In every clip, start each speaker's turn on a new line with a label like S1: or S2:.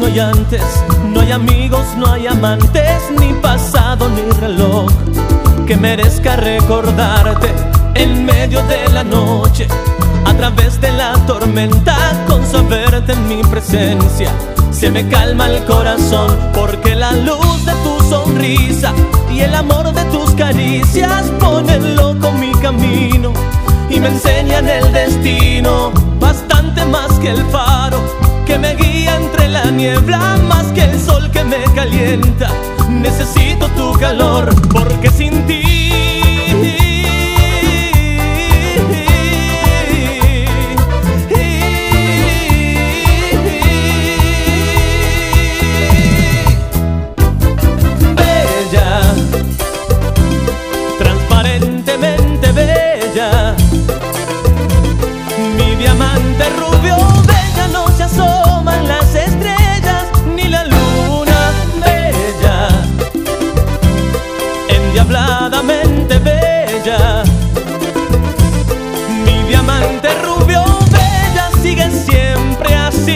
S1: soy antes. No hay amigos, no hay amantes, ni pasado ni reloj que merezca recordarte en medio de la noche, a través de la tormenta. Con saberte en mi presencia se me calma el corazón, porque la luz de tu sonrisa y el amor de tus caricias ponen loco mi camino y me enseñan el destino. Bastante más que el faro que me guía entre la niebla, más que el sol que me calienta. Necesito tu calor, porque sin ti transparentemente bella, mi diamante rubio, bella, no se asoman las estrellas ni la luna, bella, endiabladamente bella, mi diamante rubio, bella, sigue siempre así.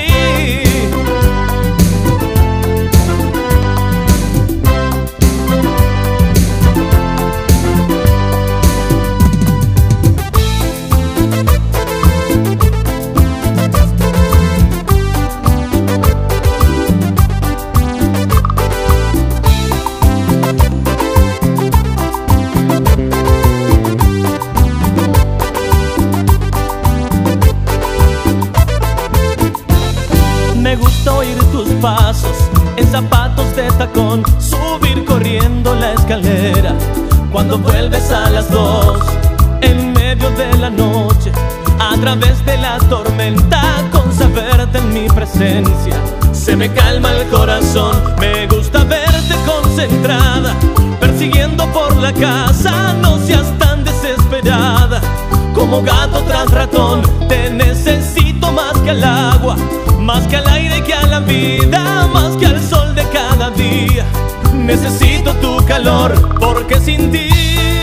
S1: Me gusta oír tus pasos en zapatos de tacón, subir corriendo la escalera cuando vuelves a las 2 en medio de la noche, a través de la tormenta. Con saberte en mi presencia se me calma el corazón. Me gusta verte concentrada, persiguiendo por la casa. No seas tan desesperada como gato tras ratón. Te necesito más que al agua, más que al aire, que a la vida, más que al sol de cada día. Necesito tu calor, porque sin ti